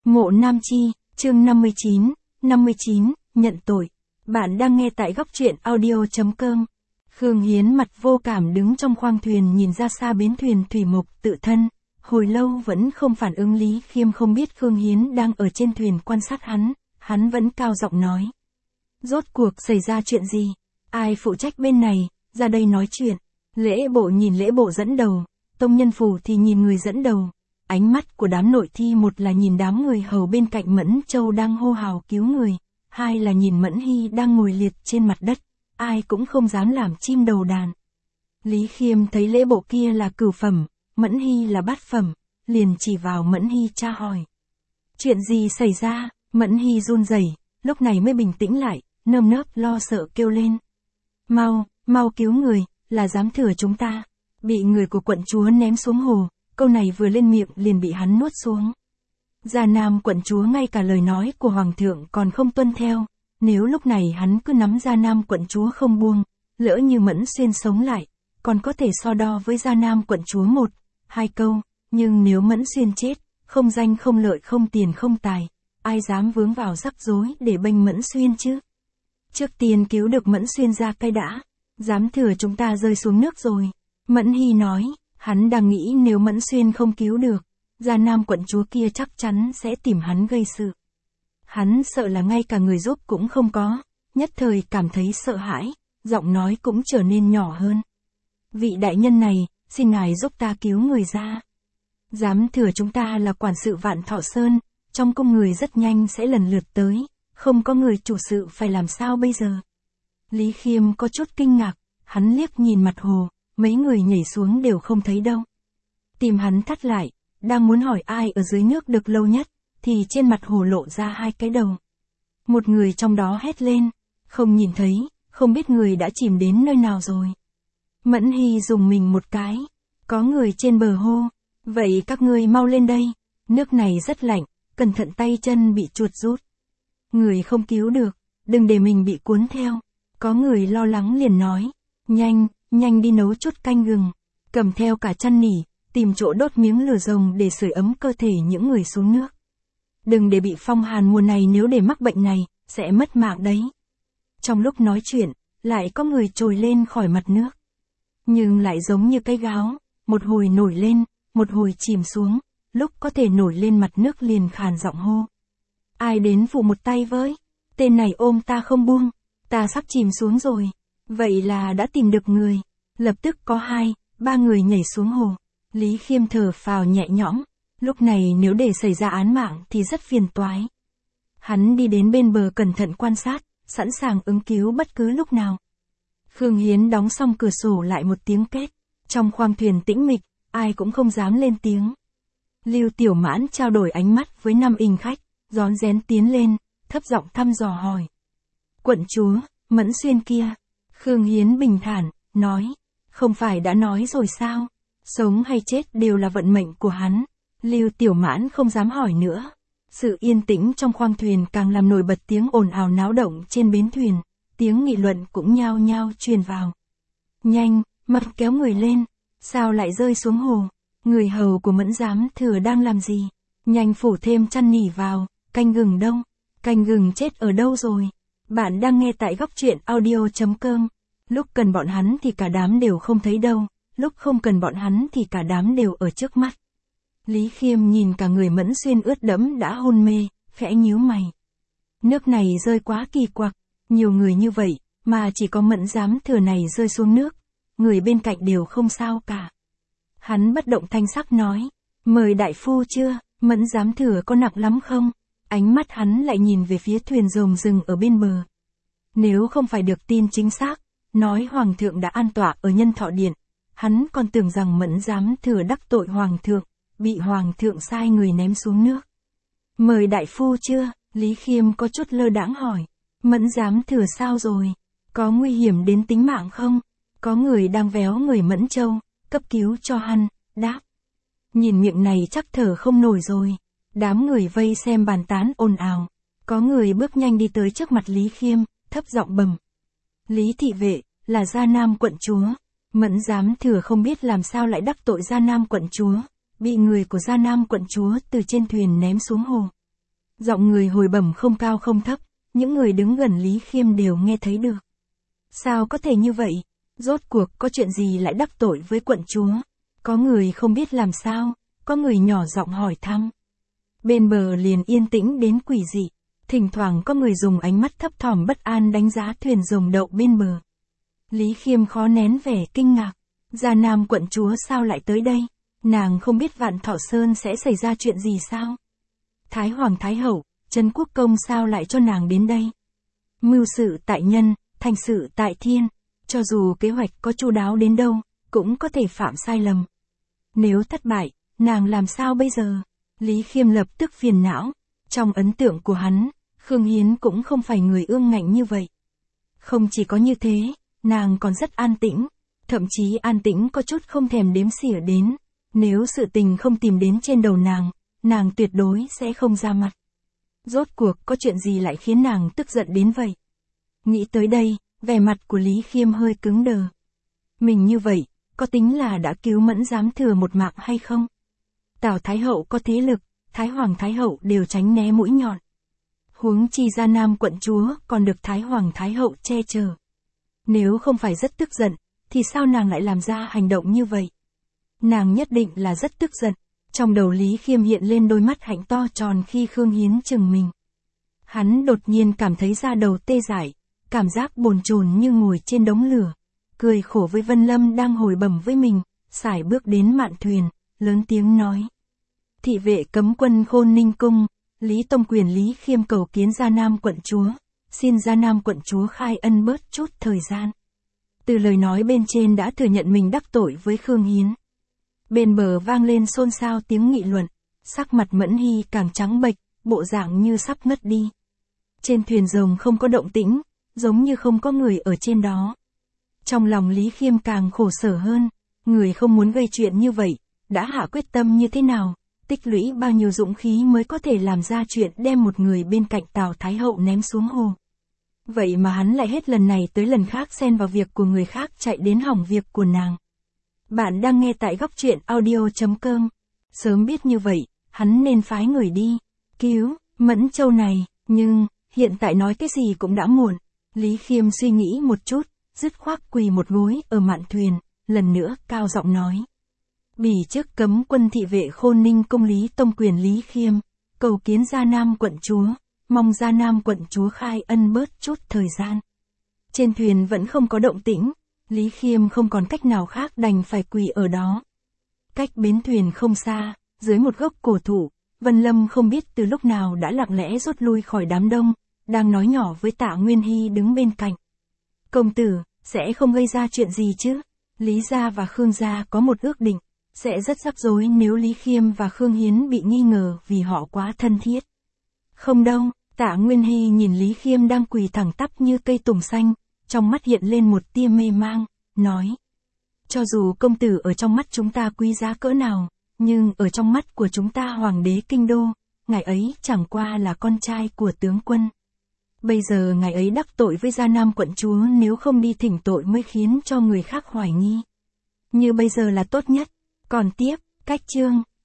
Mộ Nam Chi, chương 59, nhận tội. Bạn đang nghe tại góc truyện audio.com. Khương Hiến mặt vô cảm đứng trong khoang thuyền nhìn ra xa bến thuyền thủy mục tự thân. Hồi lâu vẫn không phản ứng. Lý Khiêm không biết Khương Hiến đang ở trên thuyền quan sát hắn vẫn cao giọng nói. Rốt cuộc xảy ra chuyện gì? Ai phụ trách bên này, ra đây nói chuyện. Lễ bộ nhìn lễ bộ dẫn đầu, Tông Nhân Phủ thì nhìn người dẫn đầu. Ánh mắt của đám nội thi một là nhìn đám người hầu bên cạnh Mẫn Châu đang hô hào cứu người, hai là nhìn Mẫn Hy đang ngồi liệt trên mặt đất, ai cũng không dám làm chim đầu đàn. Lý Khiêm thấy lễ bộ kia là cửu phẩm, Mẫn Hy là bát phẩm, liền chỉ vào Mẫn Hy tra hỏi. Chuyện gì xảy ra? Mẫn Hy run rẩy, lúc này mới bình tĩnh lại, nơm nớp lo sợ kêu lên. Mau cứu người, là giám thừa chúng ta. Bị người của quận chúa ném xuống hồ, câu này vừa lên miệng liền bị hắn nuốt xuống. Gia Nam quận chúa ngay cả lời nói của hoàng thượng còn không tuân theo, nếu lúc này hắn cứ nắm Gia Nam quận chúa không buông, lỡ như Mẫn Xuyên sống lại, còn có thể so đo với Gia Nam quận chúa một, hai câu, nhưng nếu Mẫn Xuyên chết, không danh không lợi không tiền không tài, ai dám vướng vào rắc rối để bênh Mẫn Xuyên chứ? Trước tiên cứu được Mẫn Xuyên ra cây đã, giám thừa chúng ta rơi xuống nước rồi. Mẫn Hy nói, hắn đang nghĩ nếu Mẫn Xuyên không cứu được, Gia Nam quận chúa kia chắc chắn sẽ tìm hắn gây sự. Hắn sợ là ngay cả người giúp cũng không có, nhất thời cảm thấy sợ hãi, giọng nói cũng trở nên nhỏ hơn. Vị đại nhân này, xin ngài giúp ta cứu người ra. Giám thừa chúng ta là quản sự Vạn Thọ Sơn, trong cung người rất nhanh sẽ lần lượt tới, không có người chủ sự phải làm sao bây giờ? Lý Khiêm có chút kinh ngạc, hắn liếc nhìn mặt hồ, mấy người nhảy xuống đều không thấy đâu. Tìm hắn thắt lại, đang muốn hỏi ai ở dưới nước được lâu nhất, thì trên mặt hồ lộ ra hai cái đầu. Một người trong đó hét lên, không nhìn thấy, không biết người đã chìm đến nơi nào rồi. Mẫn Hy dùng mình một cái, có người trên bờ hô, vậy các ngươi mau lên đây, nước này rất lạnh, cẩn thận tay chân bị chuột rút. Người không cứu được, đừng để mình bị cuốn theo. Có người lo lắng liền nói, nhanh đi nấu chút canh gừng, cầm theo cả chăn nỉ, tìm chỗ đốt miếng lửa rồng để sưởi ấm cơ thể những người xuống nước. Đừng để bị phong hàn mùa này, nếu để mắc bệnh này, sẽ mất mạng đấy. Trong lúc nói chuyện, lại có người trồi lên khỏi mặt nước. Nhưng lại giống như cái gáo, một hồi nổi lên, một hồi chìm xuống, lúc có thể nổi lên mặt nước liền khàn giọng hô. Ai đến phụ một tay với, tên này ôm ta không buông, ta sắp chìm xuống rồi. Vậy là đã tìm được người. Lập tức có 2-3 người nhảy xuống hồ. Lý Khiêm thở phào nhẹ nhõm. Lúc này nếu để xảy ra án mạng thì rất phiền toái. Hắn đi đến bên bờ cẩn thận quan sát, sẵn sàng ứng cứu bất cứ lúc nào. Khương Hiến đóng xong cửa sổ lại một tiếng két. Trong khoang thuyền tĩnh mịch, ai cũng không dám lên tiếng. Lưu Tiểu Mãn trao đổi ánh mắt với 5 inh khách, rón rén tiến lên, thấp giọng thăm dò hỏi. Quận chúa, Mẫn Xuyên kia. Khương Hiến bình thản, nói, không phải đã nói rồi sao, sống hay chết đều là vận mệnh của hắn. Lưu Tiểu Mãn không dám hỏi nữa. Sự yên tĩnh trong khoang thuyền càng làm nổi bật tiếng ồn ào náo động trên bến thuyền, tiếng nghị luận cũng nhao nhao truyền vào. Nhanh, mặt kéo người lên, sao lại rơi xuống hồ, người hầu của Mẫn giám thừa đang làm gì, nhanh phủ thêm chăn nỉ vào, canh gừng đâu, canh gừng chết ở đâu rồi. Bạn đang nghe tại góc truyện audio.com. Lúc cần bọn hắn thì cả đám đều không thấy đâu, lúc không cần bọn hắn thì cả đám đều ở trước mắt. Lý Khiêm nhìn cả người Mẫn Xuyên ướt đẫm đã hôn mê, khẽ nhíu mày. Nước này rơi quá kỳ quặc, nhiều người như vậy, mà chỉ có Mẫn giám thừa này rơi xuống nước, người bên cạnh đều không sao cả. Hắn bất động thanh sắc nói, mời đại phu chưa, Mẫn giám thừa có nặng lắm không? Ánh mắt hắn lại nhìn về phía thuyền rồng rừng ở bên bờ. Nếu không phải được tin chính xác, nói hoàng thượng đã an tọa ở Nhân Thọ Điện, hắn còn tưởng rằng Mẫn giám thừa đắc tội hoàng thượng, bị hoàng thượng sai người ném xuống nước. Mời đại phu chưa? Lý Khiêm có chút lơ đãng hỏi. Mẫn giám thừa sao rồi? Có nguy hiểm đến tính mạng không? Có người đang véo người Mẫn Châu, cấp cứu cho hắn, đáp. Nhìn miệng này chắc thở không nổi rồi. Đám người vây xem bàn tán ồn ào. Có người bước nhanh đi tới trước mặt Lý Khiêm, thấp giọng bẩm. Lý thị vệ, là Gia Nam quận chúa. Mẫn giám thừa không biết làm sao lại đắc tội Gia Nam quận chúa, bị người của Gia Nam quận chúa từ trên thuyền ném xuống hồ. Giọng người hồi bẩm không cao không thấp, những người đứng gần Lý Khiêm đều nghe thấy được. Sao có thể như vậy? Rốt cuộc có chuyện gì lại đắc tội với quận chúa? Có người không biết làm sao, có người nhỏ giọng hỏi thăm. Bên bờ liền yên tĩnh đến quỷ dị, thỉnh thoảng có người dùng ánh mắt thấp thỏm bất an đánh giá thuyền rồng đậu bên bờ. Lý Khiêm khó nén vẻ kinh ngạc. Gia Nam quận chúa sao lại tới đây? Nàng không biết Vạn Thọ Sơn sẽ xảy ra chuyện gì sao? Thái Hoàng Thái Hậu, Trấn Quốc Công sao lại cho nàng đến đây? Mưu sự tại nhân, thành sự tại thiên, cho dù kế hoạch có chu đáo đến đâu, cũng có thể phạm sai lầm. Nếu thất bại, nàng làm sao bây giờ? Lý Khiêm lập tức phiền não. Trong ấn tượng của hắn, Khương Hiến cũng không phải người ương ngạnh như vậy. Không chỉ có như thế, nàng còn rất an tĩnh, thậm chí an tĩnh có chút không thèm đếm xỉa đến. Nếu sự tình không tìm đến trên đầu nàng tuyệt đối sẽ không ra mặt. Rốt cuộc có chuyện gì lại khiến nàng tức giận đến vậy? Nghĩ tới đây, vẻ mặt của Lý Khiêm hơi cứng đờ. Mình như vậy, có tính là đã cứu Mẫn Giám Thừa một mạng hay không? Tào Thái Hậu có thế lực, Thái Hoàng Thái Hậu đều tránh né mũi nhọn. Huống chi Gia Nam quận chúa còn được Thái Hoàng Thái Hậu che chở. Nếu không phải rất tức giận, thì sao nàng lại làm ra hành động như vậy? Nàng nhất định là rất tức giận. Trong đầu Lý Khiêm hiện lên đôi mắt hạnh to tròn khi Khương Hiến chừng mình. Hắn đột nhiên cảm thấy da đầu tê dại, cảm giác bồn chồn như ngồi trên đống lửa. Cười khổ với Vân Lâm đang hồi bẩm với mình, sải bước đến mạn thuyền, lớn tiếng nói. Thị vệ cấm quân Khôn Ninh Cung, Lý Tông Quyền Lý Khiêm cầu kiến Gia Nam quận chúa, xin Gia Nam quận chúa khai ân bớt chút thời gian. Từ lời nói bên trên đã thừa nhận mình đắc tội với Khương Hiến. Bên bờ vang lên xôn xao tiếng nghị luận, sắc mặt Mẫn Hy càng trắng bệch, bộ dạng như sắp ngất đi. Trên thuyền rồng không có động tĩnh, giống như không có người ở trên đó. Trong lòng Lý Khiêm càng khổ sở hơn, người không muốn gây chuyện như vậy, đã hạ quyết tâm như thế nào, tích lũy bao nhiêu dũng khí mới có thể làm ra chuyện đem một người bên cạnh Tào Thái Hậu ném xuống hồ. Vậy mà hắn lại hết lần này tới lần khác xen vào việc của người khác chạy đến hỏng việc của nàng. Bạn đang nghe tại góc truyện audio.com. Sớm biết như vậy, hắn nên phái người đi cứu Mẫn Châu này, nhưng hiện tại nói cái gì cũng đã muộn. Lý Khiêm suy nghĩ một chút, dứt khoát quỳ một gối ở mạn thuyền, lần nữa cao giọng nói. Bỉ chức cấm quân thị vệ Khôn Ninh Cung Lý Tông Quyền Lý Khiêm, cầu kiến Gia Nam quận chúa, mong Gia Nam quận chúa khai ân bớt chút thời gian. Trên thuyền vẫn không có động tĩnh, Lý Khiêm không còn cách nào khác đành phải quỳ ở đó. Cách bến thuyền không xa, dưới một gốc cổ thụ, Vân Lâm không biết từ lúc nào đã lặng lẽ rút lui khỏi đám đông, đang nói nhỏ với Tạ Nguyên Hy đứng bên cạnh. Công tử, sẽ không gây ra chuyện gì chứ? Lý gia và Khương gia có một ước định, sẽ rất rắc rối nếu Lý Khiêm và Khương Hiến bị nghi ngờ vì họ quá thân thiết. Không đâu, Tạ Nguyên Hy nhìn Lý Khiêm đang quỳ thẳng tắp như cây tùng xanh, trong mắt hiện lên một tia mê mang, nói. Cho dù công tử ở trong mắt chúng ta quý giá cỡ nào, nhưng ở trong mắt của chúng ta hoàng đế kinh đô, ngài ấy chẳng qua là con trai của tướng quân. Bây giờ ngài ấy đắc tội với Gia Nam quận chúa, nếu không đi thỉnh tội mới khiến cho người khác hoài nghi. Như bây giờ là tốt nhất. Còn tiếp, cách chương.